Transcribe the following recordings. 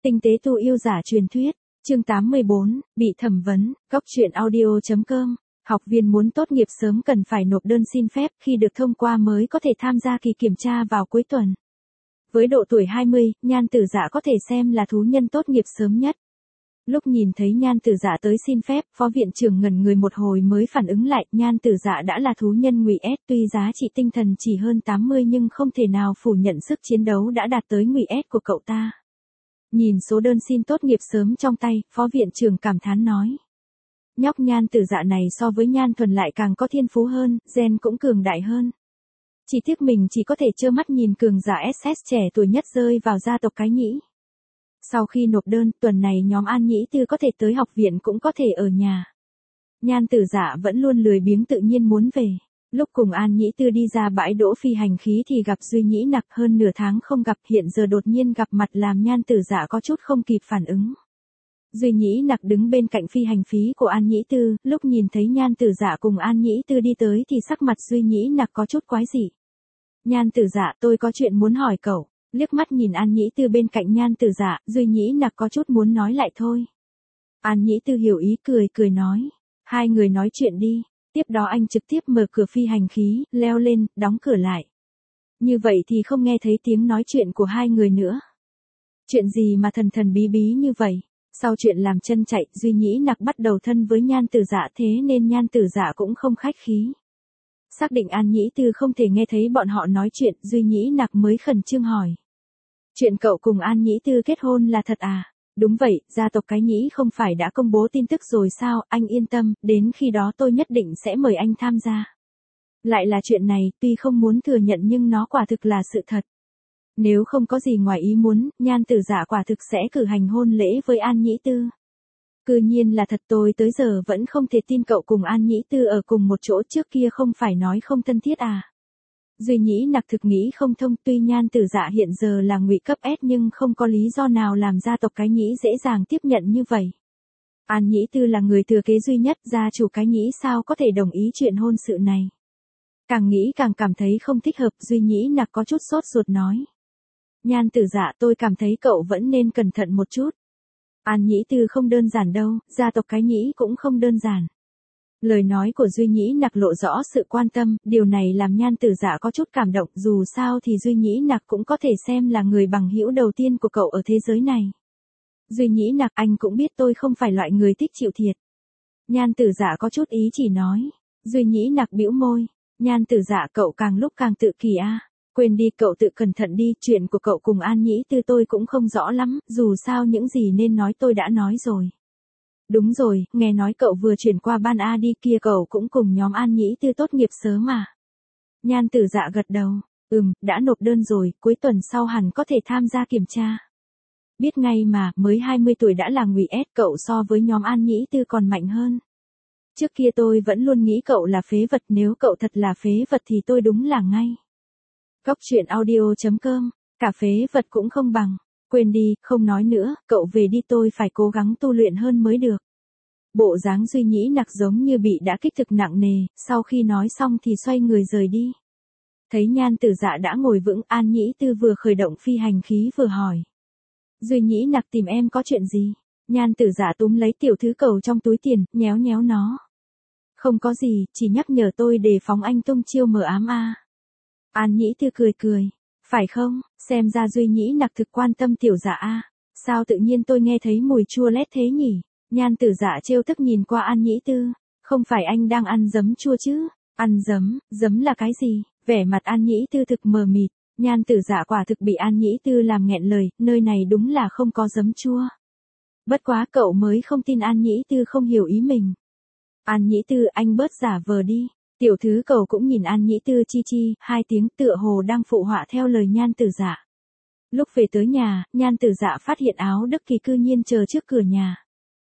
Tinh tế tu yêu giả truyền thuyết, chương 84, bị thẩm vấn, góc truyện audio.com. Học viên muốn tốt nghiệp sớm cần phải nộp đơn xin phép, khi được thông qua mới có thể tham gia kỳ kiểm tra vào cuối tuần. Với độ tuổi 20, Nhan Tử Dạ có thể xem là thú nhân tốt nghiệp sớm nhất. Lúc nhìn thấy Nhan Tử Dạ tới xin phép, phó viện trưởng ngẩn người một hồi mới phản ứng lại, Nhan Tử Dạ đã là thú nhân ngụy S, tuy giá trị tinh thần chỉ hơn 80 nhưng không thể nào phủ nhận sức chiến đấu đã đạt tới ngụy S của cậu ta. Nhìn số đơn xin tốt nghiệp sớm trong tay, phó viện trưởng cảm thán nói. Nhóc Nhan Tử Dạ này so với Nhan Thuần lại càng có thiên phú hơn, gen cũng cường đại hơn. Chỉ tiếc mình chỉ có thể trơ mắt nhìn cường giả SS trẻ tuổi nhất rơi vào gia tộc Cái Nhĩ. Sau khi nộp đơn, tuần này nhóm An Nhĩ Tư có thể tới học viện cũng có thể ở nhà. Nhan Tử Dạ vẫn luôn lười biếng tự nhiên muốn về. Lúc cùng An Nhĩ Tư đi ra bãi đỗ phi hành khí thì gặp Duy Nhĩ Nặc, hơn nửa tháng không gặp, hiện giờ đột nhiên gặp mặt làm Nhan Tử Dạ có chút không kịp phản ứng. Duy Nhĩ Nặc đứng bên cạnh phi hành khí của An Nhĩ Tư, lúc nhìn thấy Nhan Tử Dạ cùng An Nhĩ Tư đi tới thì sắc mặt Duy Nhĩ Nặc có chút quái dị. Nhan Tử Dạ, tôi có chuyện muốn hỏi cậu. Liếc mắt nhìn An Nhĩ Tư bên cạnh Nhan Tử Dạ, Duy Nhĩ Nặc có chút muốn nói lại thôi. An Nhĩ Tư hiểu ý cười nói. Hai người nói chuyện đi. Tiếp đó anh trực tiếp mở cửa phi hành khí, leo lên, đóng cửa lại. Như vậy thì không nghe thấy tiếng nói chuyện của hai người nữa. Chuyện gì mà thần thần bí bí như vậy? Sau chuyện làm chân chạy, Duy Nhĩ Nặc bắt đầu thân với Nhan Tử Dạ, thế nên Nhan Tử Dạ cũng không khách khí. Xác định An Nhĩ Tư không thể nghe thấy bọn họ nói chuyện, Duy Nhĩ Nặc mới khẩn trương hỏi. Chuyện cậu cùng An Nhĩ Tư kết hôn là thật à? Đúng vậy, gia tộc Cái Nhĩ không phải đã công bố tin tức rồi sao, anh yên tâm, đến khi đó tôi nhất định sẽ mời anh tham gia. Lại là chuyện này, tuy không muốn thừa nhận nhưng nó quả thực là sự thật. Nếu không có gì ngoài ý muốn, Nhan Tử Dạ quả thực sẽ cử hành hôn lễ với An Nhĩ Tư. Cư nhiên là thật, tôi tới giờ vẫn không thể tin cậu cùng An Nhĩ Tư ở cùng một chỗ, trước kia không phải nói không thân thiết à. Duy Nhĩ Nặc thực nghĩ không thông, tuy Nhan Tử Dạ hiện giờ là ngụy cấp S nhưng không có lý do nào làm gia tộc Cái Nhĩ dễ dàng tiếp nhận như vậy. An Nhĩ Tư là người thừa kế duy nhất, gia chủ Cái Nhĩ sao có thể đồng ý chuyện hôn sự này. Càng nghĩ càng cảm thấy không thích hợp, Duy Nhĩ Nặc có chút sốt ruột nói. Nhan Tử Dạ, tôi cảm thấy cậu vẫn nên cẩn thận một chút. An Nhĩ Tư không đơn giản đâu, gia tộc Cái Nhĩ cũng không đơn giản. Lời nói của Duy Nhĩ Nặc lộ rõ sự quan tâm, điều này làm Nhan Tử Dạ có chút cảm động, dù sao thì Duy Nhĩ Nặc cũng có thể xem là người bằng hữu đầu tiên của cậu ở thế giới này. Duy Nhĩ Nặc, anh cũng biết tôi không phải loại người thích chịu thiệt. Nhan Tử Dạ có chút ý chỉ nói. Duy Nhĩ Nặc bĩu môi. Nhan Tử Dạ, cậu càng lúc càng tự kỷ a. Quên đi, cậu tự cẩn thận đi, chuyện của cậu cùng An Nhĩ Tư tôi cũng không rõ lắm, dù sao những gì nên nói tôi đã nói rồi. Đúng rồi, nghe nói cậu vừa chuyển qua ban A đi kia, cậu cũng cùng nhóm An Nhĩ Tư tốt nghiệp sớm mà. Nhan Tử Dạ gật đầu, đã nộp đơn rồi, cuối tuần sau hẳn có thể tham gia kiểm tra. Biết ngay mà, mới 20 tuổi đã là ngụy S, cậu so với nhóm An Nhĩ Tư còn mạnh hơn. Trước kia tôi vẫn luôn nghĩ cậu là phế vật, nếu cậu thật là phế vật thì tôi đúng là ngay. Góc truyện audio.com, cả phế vật cũng không bằng. Quên đi, không nói nữa, cậu về đi, tôi phải cố gắng tu luyện hơn mới được. Bộ dáng Duy Nhĩ Nặc giống như bị đã kích thực nặng nề, sau khi nói xong thì xoay người rời đi. Thấy Nhan Tử Dạ đã ngồi vững, An Nhĩ Tư vừa khởi động phi hành khí vừa hỏi. Duy Nhĩ Nặc tìm em có chuyện gì? Nhan Tử Dạ túm lấy tiểu thứ cầu trong túi tiền, nhéo nhéo nó. Không có gì, chỉ nhắc nhở tôi đề phóng anh tung chiêu mờ ám a. An Nhĩ Tư cười. Phải không, xem ra Duy Nhĩ Nặc thực quan tâm tiểu Dạ a. Sao tự nhiên tôi nghe thấy mùi chua lét thế nhỉ? Nhan Tử Dạ trêu tức nhìn qua An Nhĩ Tư. Không phải anh đang ăn giấm chua chứ? Ăn giấm là cái gì? Vẻ mặt An Nhĩ Tư thực mờ mịt. Nhan Tử Dạ quả thực bị An Nhĩ Tư làm nghẹn lời, nơi này đúng là không có giấm chua. Bất quá cậu mới không tin An Nhĩ Tư không hiểu ý mình. An Nhĩ Tư, anh bớt giả vờ đi. Tiểu thứ cầu cũng nhìn An Nhĩ Tư chi, hai tiếng tựa hồ đang phụ họa theo lời Nhan Tử Dạ. Lúc về tới nhà, Nhan Tử Dạ phát hiện Áo Đức Kỳ cư nhiên chờ trước cửa nhà.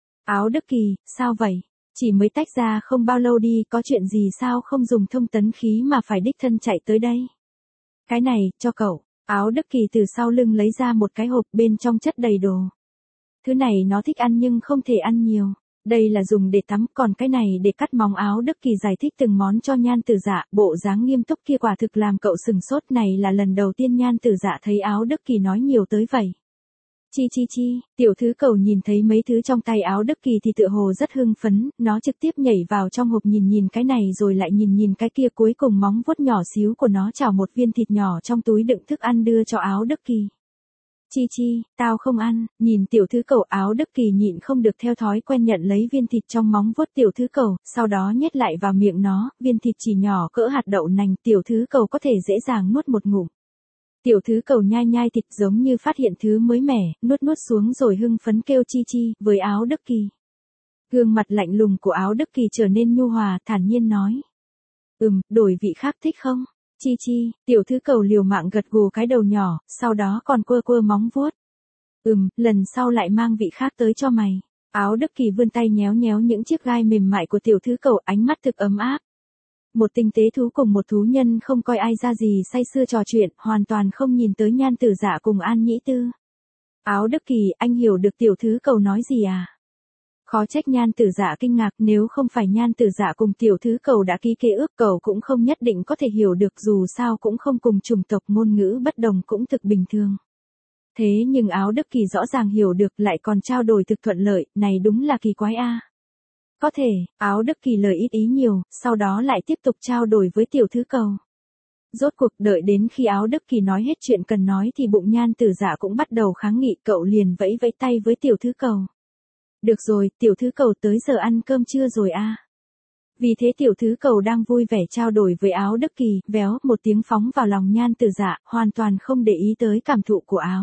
Áo Đức Kỳ, sao vậy? Chỉ mới tách ra không bao lâu đi, có chuyện gì sao không dùng thông tấn khí mà phải đích thân chạy tới đây? Cái này, cho cậu. Áo Đức Kỳ từ sau lưng lấy ra một cái hộp, bên trong chất đầy đồ. Thứ này nó thích ăn nhưng không thể ăn nhiều. Đây là dùng để tắm, còn cái này để cắt móng. Áo Đức Kỳ giải thích từng món cho Nhan Tử Dạ, bộ dáng nghiêm túc kia quả thực làm cậu sừng sốt, này là lần đầu tiên Nhan Tử Dạ thấy Áo Đức Kỳ nói nhiều tới vậy. Chi, tiểu thứ cầu nhìn thấy mấy thứ trong tay Áo Đức Kỳ thì tựa hồ rất hưng phấn, nó trực tiếp nhảy vào trong hộp nhìn cái này rồi lại nhìn cái kia, cuối cùng móng vuốt nhỏ xíu của nó chảo một viên thịt nhỏ trong túi đựng thức ăn đưa cho Áo Đức Kỳ. Chi, tao không ăn, nhìn tiểu thứ cầu. Áo Đức Kỳ nhịn không được theo thói quen nhận lấy viên thịt trong móng vuốt tiểu thứ cầu, sau đó nhét lại vào miệng nó, viên thịt chỉ nhỏ cỡ hạt đậu nành, tiểu thứ cầu có thể dễ dàng nuốt một ngụm. Tiểu thứ cầu nhai thịt giống như phát hiện thứ mới mẻ, nuốt xuống rồi hưng phấn kêu chi với Áo Đức Kỳ. Gương mặt lạnh lùng của Áo Đức Kỳ trở nên nhu hòa, thản nhiên nói. Đổi vị khác thích không? Chi, tiểu thứ cầu liều mạng gật gù cái đầu nhỏ, sau đó còn quơ móng vuốt. Lần sau lại mang vị khác tới cho mày. Áo Đức Kỳ vươn tay nhéo những chiếc gai mềm mại của tiểu thứ cầu, ánh mắt thực ấm áp. Một tinh tế thú cùng một thú nhân không coi ai ra gì say sưa trò chuyện, hoàn toàn không nhìn tới Nhan Tử Dạ cùng An Nhĩ Tư. Áo Đức Kỳ, anh hiểu được tiểu thứ cầu nói gì à? Khó trách Nhan Tử Dạ kinh ngạc, nếu không phải Nhan Tử Dạ cùng tiểu thứ cầu đã ký kế ước, cậu cũng không nhất định có thể hiểu được, dù sao cũng không cùng chủng tộc, ngôn ngữ bất đồng cũng thực bình thường. Thế nhưng Áo Đức Kỳ rõ ràng hiểu được, lại còn trao đổi thực thuận lợi, này đúng là kỳ quái a. Có thể, Áo Đức Kỳ lời ít ý nhiều, sau đó lại tiếp tục trao đổi với tiểu thứ cầu. Rốt cuộc đợi đến khi Áo Đức Kỳ nói hết chuyện cần nói thì bụng Nhan Tử Dạ cũng bắt đầu kháng nghị, cậu liền vẫy tay với tiểu thứ cầu. Được rồi, tiểu thứ cầu, tới giờ ăn cơm trưa rồi a. Vì thế tiểu thứ cầu đang vui vẻ trao đổi với Áo Đức Kỳ, véo một tiếng phóng vào lòng Nhan Tử Dạ, hoàn toàn không để ý tới cảm thụ của Áo.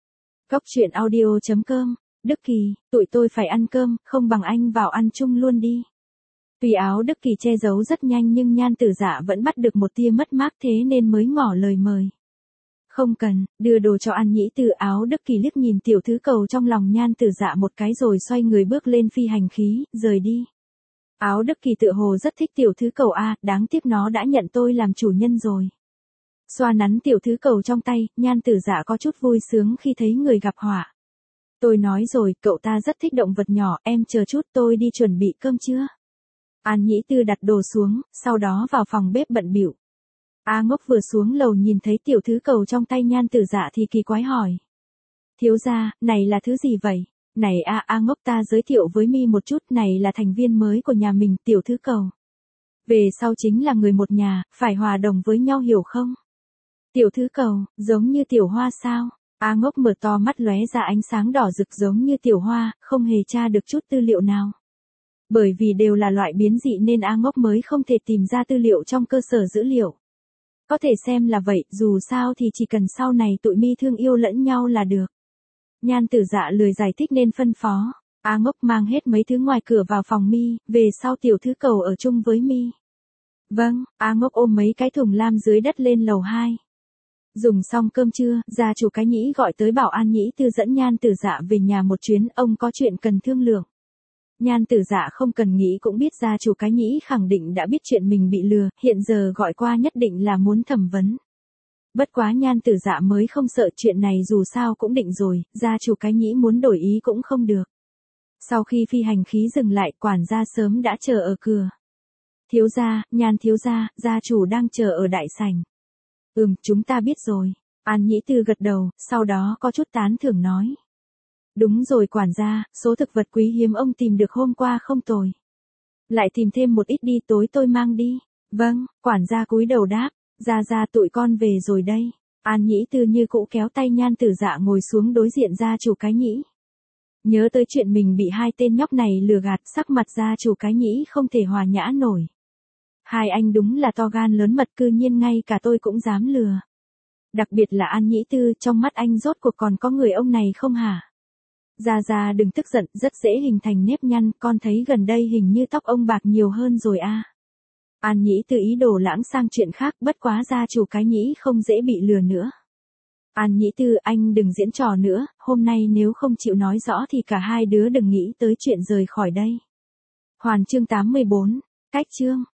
Góc truyện audio.com. Đức Kỳ, tụi tôi phải ăn cơm, không bằng anh vào ăn chung luôn đi. Tuy Áo Đức Kỳ che giấu rất nhanh nhưng Nhan Tử Dạ vẫn bắt được một tia mất mát, thế nên mới ngỏ lời mời. Không cần, đưa đồ cho An Nhĩ Tư. Áo Đức Kỳ liếc nhìn tiểu thứ cầu trong lòng Nhan Tử Dạ một cái rồi xoay người bước lên phi hành khí, rời đi. Áo Đức Kỳ tựa hồ rất thích tiểu thứ cầu a, đáng tiếc nó đã nhận tôi làm chủ nhân rồi. Xoa nắn tiểu thứ cầu trong tay, Nhan Tử Dạ có chút vui sướng khi thấy người gặp họa. Tôi nói rồi, cậu ta rất thích động vật nhỏ, em chờ chút tôi đi chuẩn bị cơm trưa. An Nhĩ Tư đặt đồ xuống, sau đó vào phòng bếp bận bịu. A Ngốc vừa xuống lầu nhìn thấy tiểu thứ cầu trong tay Nhan Tử Dạ thì kỳ quái hỏi. Thiếu gia, này là thứ gì vậy? Này A Ngốc, ta giới thiệu với mi một chút, này là thành viên mới của nhà mình, tiểu thứ cầu. Về sau chính là người một nhà, phải hòa đồng với nhau hiểu không? Tiểu thứ cầu, giống như tiểu hoa sao? A Ngốc mở to mắt lóe ra ánh sáng đỏ rực giống như tiểu hoa, không hề tra được chút tư liệu nào. Bởi vì đều là loại biến dị nên A Ngốc mới không thể tìm ra tư liệu trong cơ sở dữ liệu. Có thể xem là vậy, dù sao thì chỉ cần sau này tụi mi thương yêu lẫn nhau là được. Nhan Tử Dạ lười giải thích nên phân phó. A Ngốc mang hết mấy thứ ngoài cửa vào phòng mi, về sau tiểu thứ cầu ở chung với mi. Vâng, A Ngốc ôm mấy cái thùng lam dưới đất lên lầu 2. Dùng xong cơm trưa, gia chủ Cái Nhĩ gọi tới bảo An Nhĩ Tư dẫn Nhan Tử Dạ về nhà một chuyến, ông có chuyện cần thương lượng. Nhan Tử Dạ không cần nghĩ cũng biết gia chủ Cái Nhĩ khẳng định đã biết chuyện mình bị lừa, hiện giờ gọi qua nhất định là muốn thẩm vấn. Bất quá Nhan Tử Dạ mới không sợ, chuyện này dù sao cũng định rồi, gia chủ Cái Nhĩ muốn đổi ý cũng không được. Sau khi phi hành khí dừng lại, quản gia sớm đã chờ ở cửa. Thiếu gia, Nhan thiếu gia, gia chủ đang chờ ở đại sảnh. Chúng ta biết rồi. An Nhĩ Tư gật đầu, sau đó có chút tán thưởng nói. Đúng rồi quản gia, số thực vật quý hiếm ông tìm được hôm qua không tồi. Lại tìm thêm một ít đi, tối tôi mang đi. Vâng, quản gia cúi đầu đáp, ra tụi con về rồi đây. An Nhĩ Tư như cũ kéo tay Nhan Tử Dạ ngồi xuống đối diện gia chủ Cái Nhĩ. Nhớ tới chuyện mình bị hai tên nhóc này lừa gạt, sắc mặt gia chủ Cái Nhĩ không thể hòa nhã nổi. Hai anh đúng là to gan lớn mật, cư nhiên ngay cả tôi cũng dám lừa. Đặc biệt là An Nhĩ Tư, trong mắt anh rốt cuộc còn có người ông này không hả? Ra đừng tức giận, rất dễ hình thành nếp nhăn, con thấy gần đây hình như tóc ông bạc nhiều hơn rồi a. An Nhĩ Tư ý đồ lãng sang chuyện khác, bất quá gia chủ Cái Nhĩ không dễ bị lừa nữa. An Nhĩ Tư, anh đừng diễn trò nữa, hôm nay nếu không chịu nói rõ thì cả hai đứa đừng nghĩ tới chuyện rời khỏi đây. Hoàn chương 84, cách chương.